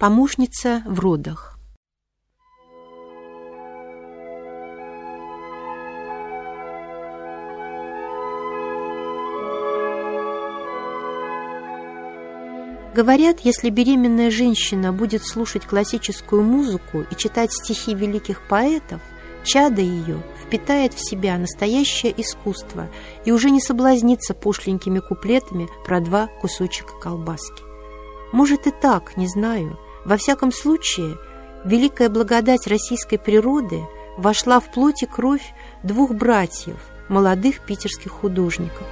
Помощница в родах. Говорят, если беременная женщина будет слушать классическую музыку и читать стихи великих поэтов, чадо ее впитает в себя настоящее искусство и уже не соблазнится пошленькими куплетами про 2 кусочка колбаски. Может и так, не знаю. Во всяком случае, великая благодать российской природы вошла в плоть и кровь 2 братьев, молодых питерских художников.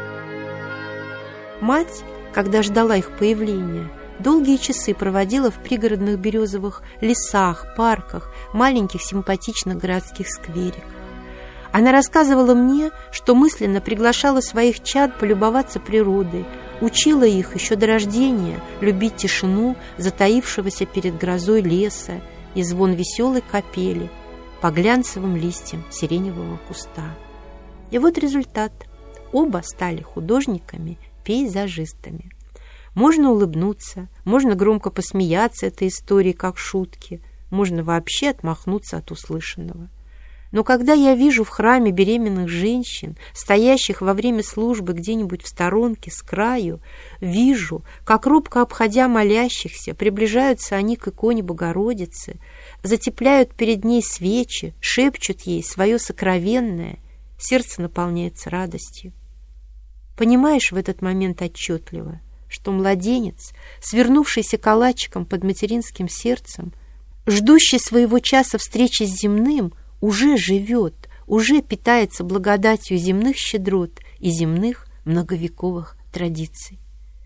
Мать, когда ждала их появления, долгие часы проводила в пригородных березовых лесах, парках, маленьких симпатичных городских сквериках. Она рассказывала мне, что мысленно приглашала своих чад полюбоваться природой, учила их еще до рождения любить тишину затаившегося перед грозой леса и звон веселой капели по глянцевым листьям сиреневого куста. И вот результат. Оба стали художниками-пейзажистами. Можно улыбнуться, можно громко посмеяться этой истории как шутки, можно вообще отмахнуться от услышанного. Но когда я вижу в храме беременных женщин, стоящих во время службы где-нибудь в сторонке, с краю, вижу, как робко обходя молящихся, приближаются они к иконе Богородицы, затепляют перед ней свечи, шепчут ей свое сокровенное, сердце наполняется радостью. Понимаешь в этот момент отчетливо, что младенец, свернувшийся калачиком под материнским сердцем, ждущий своего часа встречи с земным, уже живет, уже питается благодатью земных щедрот и земных многовековых традиций.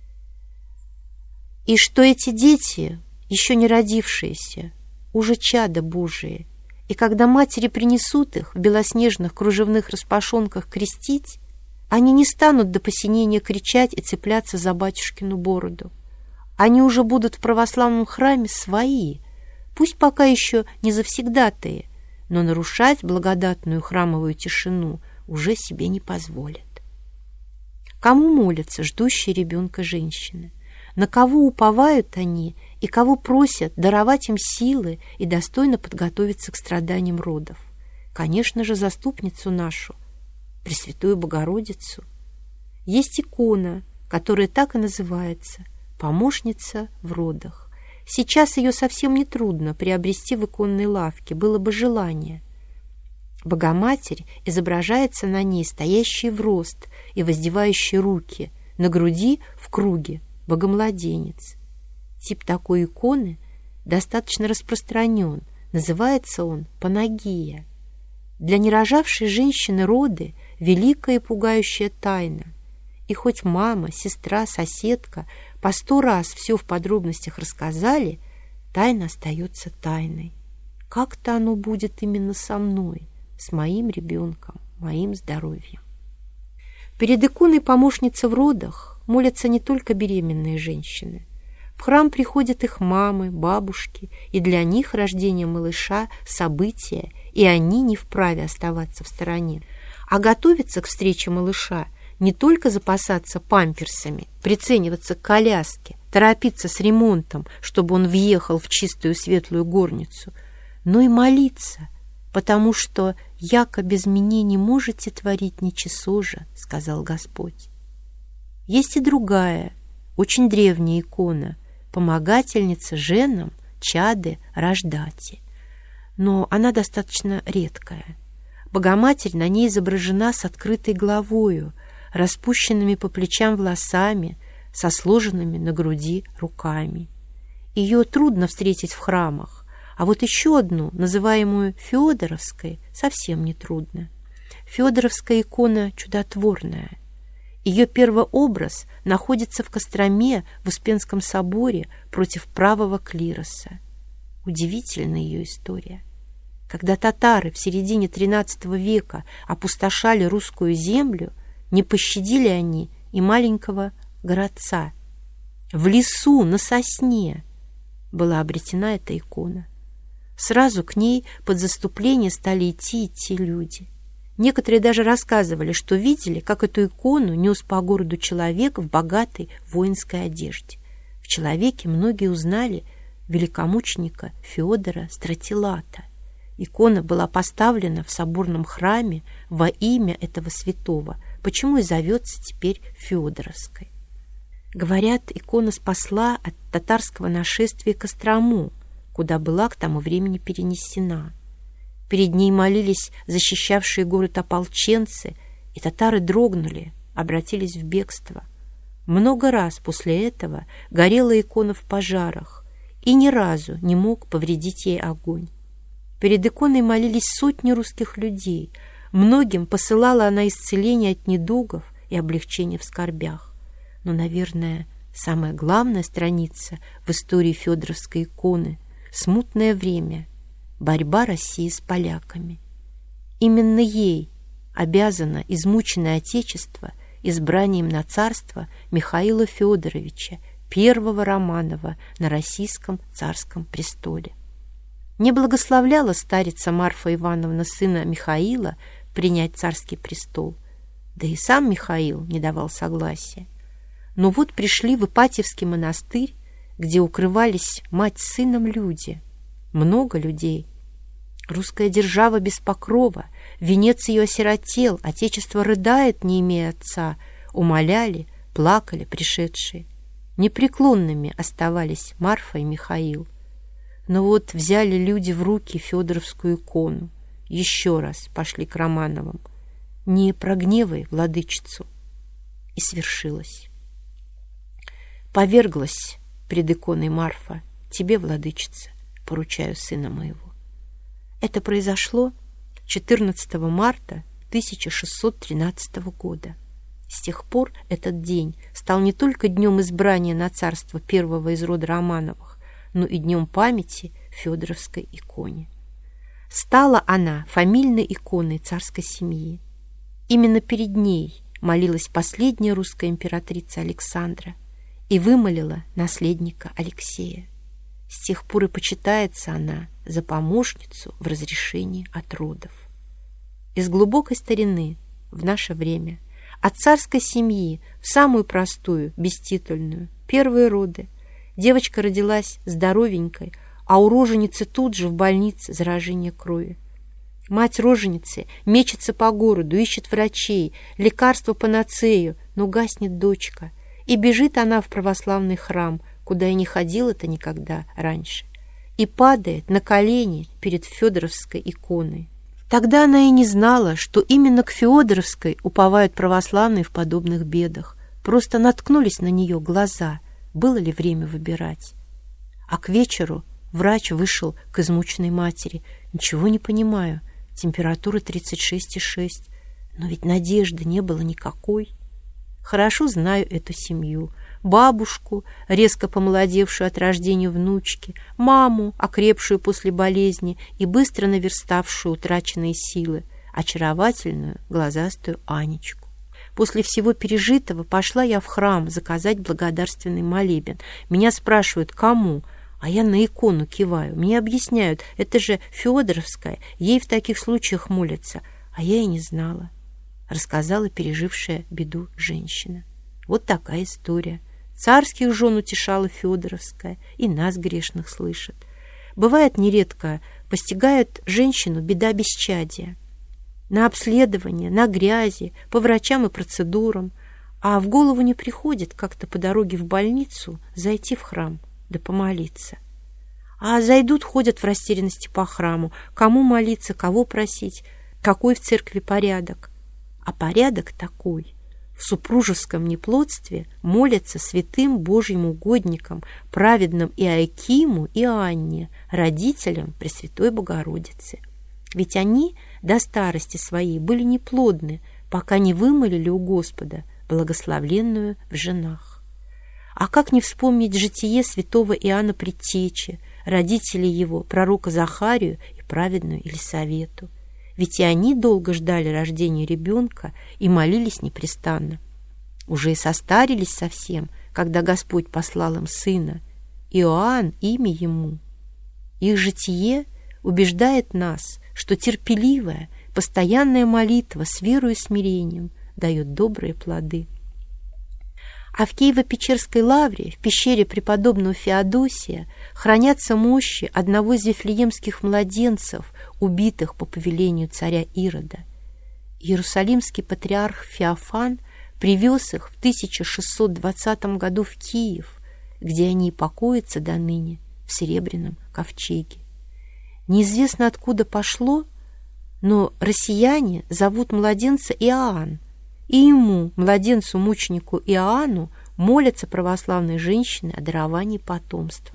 И что эти дети, еще не родившиеся, уже чада Божие, и когда матери принесут их в белоснежных кружевных распашонках крестить, они не станут до посинения кричать и цепляться за батюшкину бороду. Они уже будут в православном храме свои, пусть пока еще не завсегдатые, но нарушать благодатную храмовую тишину уже себе не позволят. Кому молятся ждущие ребенка женщины? На кого уповают они и кого просят даровать им силы и достойно подготовиться к страданиям родов? Конечно же, заступницу нашу, Пресвятую Богородицу. Есть икона, которая так и называется «Помощница в родах». Сейчас ее совсем нетрудно приобрести в иконной лавке, было бы желание. Богоматерь изображается на ней стоящей в рост и воздевающей руки, на груди в круге богомладенец. Тип такой иконы достаточно распространен, называется он панагия. Для нерожавшей женщины роды – великая и пугающая тайна. И хоть мама, сестра, соседка по 100 раз все в подробностях рассказали, тайна остается тайной. Как-то оно будет именно со мной, с моим ребенком, моим здоровьем. Перед иконой помощницы в родах молятся не только беременные женщины. В храм приходят их мамы, бабушки, и для них рождение малыша – событие, и они не вправе оставаться в стороне. А готовиться к встрече малыша – не только запасаться памперсами, прицениваться к коляске, торопиться с ремонтом, чтобы он въехал в чистую светлую горницу, но и молиться, потому что «яко без меня не можете творить ничего же», — сказал Господь. Есть и другая, очень древняя икона, помогательница женам чады рождати, но она достаточно редкая. Богоматерь на ней изображена с открытой головою, распущенными по плечам волосами, со сложенными на груди руками. Ее трудно встретить в храмах, а вот еще одну, называемую Феодоровской, совсем не трудно. Феодоровская икона чудотворная. Ее первообраз находится в Костроме в Успенском соборе против правого клироса. Удивительна ее история. Когда татары в середине XIII века опустошали русскую землю, не пощадили они и маленького городца. В лесу, на сосне была обретена эта икона. Сразу к ней под заступление стали идти люди. Некоторые даже рассказывали, что видели, как эту икону нес по городу человек в богатой воинской одежде. В человеке многие узнали великомученика Феодора Стратилата. Икона была поставлена в соборном храме во имя этого святого, почему и зовется теперь Феодоровской. Говорят, икона спасла от татарского нашествия Кострому, куда была к тому времени перенесена. Перед ней молились защищавшие город ополченцы, и татары дрогнули, обратились в бегство. Много раз после этого горела икона в пожарах, и ни разу не мог повредить ей огонь. Перед иконой молились сотни русских людей. Многим посылала она исцеление от недугов и облегчение в скорбях. Но, наверное, самая главная страница в истории Феодоровской иконы — смутное время, борьба России с поляками. Именно ей обязано измученное Отечество избранием на царство Михаила Федоровича, первого Романова на российском царском престоле. Не благословляла старица Марфа Ивановна сына Михаила принять царский престол, да и сам Михаил не давал согласия. Но вот пришли в Ипатьевский монастырь, где укрывались мать с сыном люди, много людей. Русская держава без покрова, венец ее осиротел, отечество рыдает, не имея отца, умоляли, плакали пришедшие. Непреклонными оставались Марфа и Михаил. Но вот взяли люди в руки Феодоровскую икону, еще раз пошли к Романовым. Не прогневай владычицу. И свершилось. Поверглась пред иконой Марфа: тебе, владычица, поручаю сына моего. Это произошло 14 марта 1613 года. С тех пор этот день стал не только днем избрания на царство первого из рода Романовых, но и днем памяти Феодоровской иконе. Стала она фамильной иконой царской семьи. Именно перед ней молилась последняя русская императрица Александра и вымолила наследника Алексея. С тех пор и почитается она за помощницу в разрешении от родов. Из глубокой старины в наше время от царской семьи в самую простую, беститульную, первые роды, девочка родилась здоровенькой, а у роженицы тут же в больнице заражение крови. Мать роженицы мечется по городу, ищет врачей, лекарства панацею, но гаснет дочка, и бежит она в православный храм, куда и не ходила-то никогда раньше, и падает на колени перед Феодоровской иконой. Тогда она и не знала, что именно к Феодоровской уповают православные в подобных бедах. Просто наткнулись на нее глаза, было ли время выбирать. А к вечеру врач вышел к измученной матери. «Ничего не понимаю, температура 36,6, но ведь надежды не было никакой». Хорошо знаю эту семью. Бабушку, резко помолодевшую от рождения внучки, маму, окрепшую после болезни и быстро наверставшую утраченные силы, очаровательную глазастую Анечку. После всего пережитого пошла я в храм заказать благодарственный молебен. Меня спрашивают, кому? А я на икону киваю. Мне объясняют, это же Феодоровская, ей в таких случаях молятся. А я и не знала, рассказала пережившая беду женщина. Вот такая история. Царских жен утешала Феодоровская, и нас грешных слышит. Бывает нередко, постигает женщину беда бесчадия. На обследование, на грязи, по врачам и процедурам, а в голову не приходит как-то по дороге в больницу зайти в храм да помолиться. А зайдут, ходят в растерянности по храму, кому молиться, кого просить, какой в церкви порядок. А порядок такой: в супружеском неплодстве молятся святым Божьим угодникам, праведным Иоакиму и Анне, родителям Пресвятой Богородицы. Ведь они до старости своей были неплодны, пока не вымолили у Господа благословленную в женах. А как не вспомнить житие святого Иоанна Предтечи, родителей его, пророка Захарию и праведную Елисавету? Ведь и они долго ждали рождения ребенка и молились непрестанно. Уже и состарились совсем, когда Господь послал им сына. Иоанн — имя ему. Их житие убеждает нас, что терпеливая, постоянная молитва с верой и смирением дает добрые плоды. А в Киево-Печерской лавре, в пещере преподобного Феодосия, хранятся мощи одного из вифлеемских младенцев, убитых по повелению царя Ирода. Иерусалимский патриарх Феофан привез их в 1620 году в Киев, где они и покоятся до ныне в серебряном ковчеге. Неизвестно, откуда пошло, но россияне зовут младенца Иоанн, и ему, младенцу-мученику Иоанну, молятся православные женщины о даровании потомства.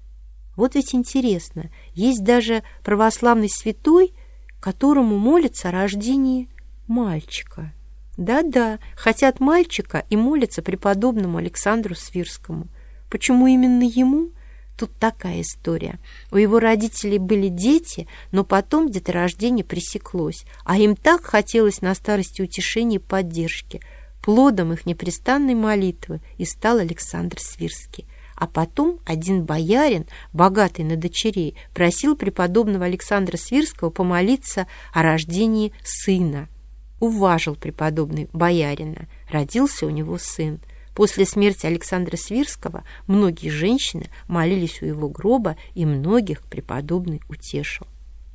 Вот ведь интересно, есть даже православный святой, которому молятся о рождении мальчика. Да-да, хотят мальчика и молятся преподобному Александру Свирскому. Почему именно ему? Тут такая история. У его родителей были дети, но потом деторождение пресеклось, а им так хотелось на старости утешения и поддержки. Плодом их непрестанной молитвы и стал Александр Свирский. А потом один боярин, богатый на дочерей, просил преподобного Александра Свирского помолиться о рождении сына. Уважил преподобный боярина. Родился у него сын. После смерти Александра Свирского многие женщины молились у его гроба, и многих преподобный утешил.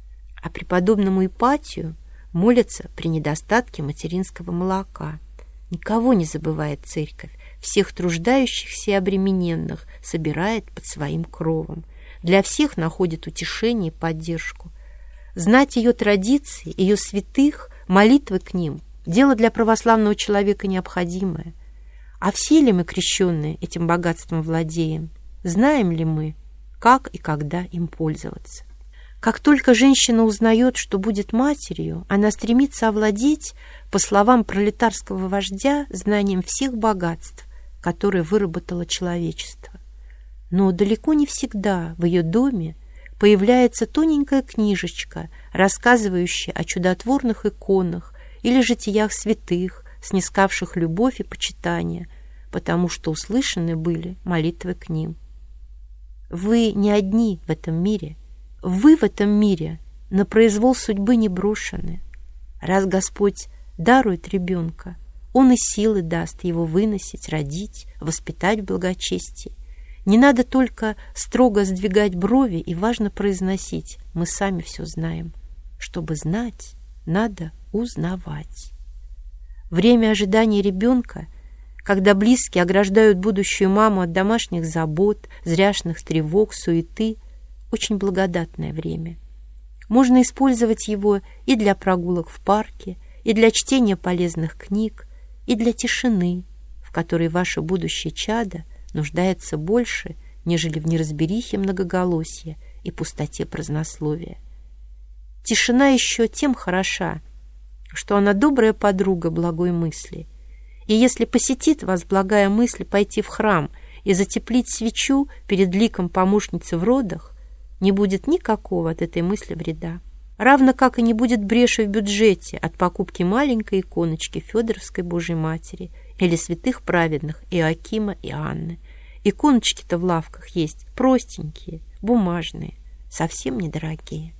А преподобному Ипатию молятся при недостатке материнского молока. Никого не забывает церковь, всех труждающихся и обремененных собирает под своим кровом. Для всех находит утешение и поддержку. Знать ее традиции, ее святых, молитвы к ним – дело для православного человека необходимое. А все ли мы, крещенные, этим богатством владеем? Знаем ли мы, как и когда им пользоваться? Как только женщина узнает, что будет матерью, она стремится овладеть, по словам пролетарского вождя, знанием всех богатств, которые выработало человечество. Но далеко не всегда в ее доме появляется тоненькая книжечка, рассказывающая о чудотворных иконах или житиях святых, снискавших любовь и почитание, потому что услышаны были молитвы к ним. Вы не одни в этом мире. Вы в этом мире на произвол судьбы не брошены. Раз Господь дарует ребенка, Он и силы даст его выносить, родить, воспитать в благочестии. Не надо только строго сдвигать брови и важно произносить: мы сами все знаем. Чтобы знать, надо узнавать. Время ожидания ребенка, когда близкие ограждают будущую маму от домашних забот, зряшных тревог, суеты, очень благодатное время. Можно использовать его и для прогулок в парке, и для чтения полезных книг, и для тишины, в которой ваше будущее чадо нуждается больше, нежели в неразберихе многоголосия и пустоте празднословия. Тишина еще тем хороша, что она добрая подруга благой мысли. И если посетит вас благая мысль пойти в храм и затеплить свечу перед ликом помощницы в родах, не будет никакого от этой мысли вреда. Равно как и не будет бреши в бюджете от покупки маленькой иконочки Федоровской Божьей Матери или святых праведных Иоакима и Анны. Иконочки-то в лавках есть простенькие, бумажные, совсем недорогие.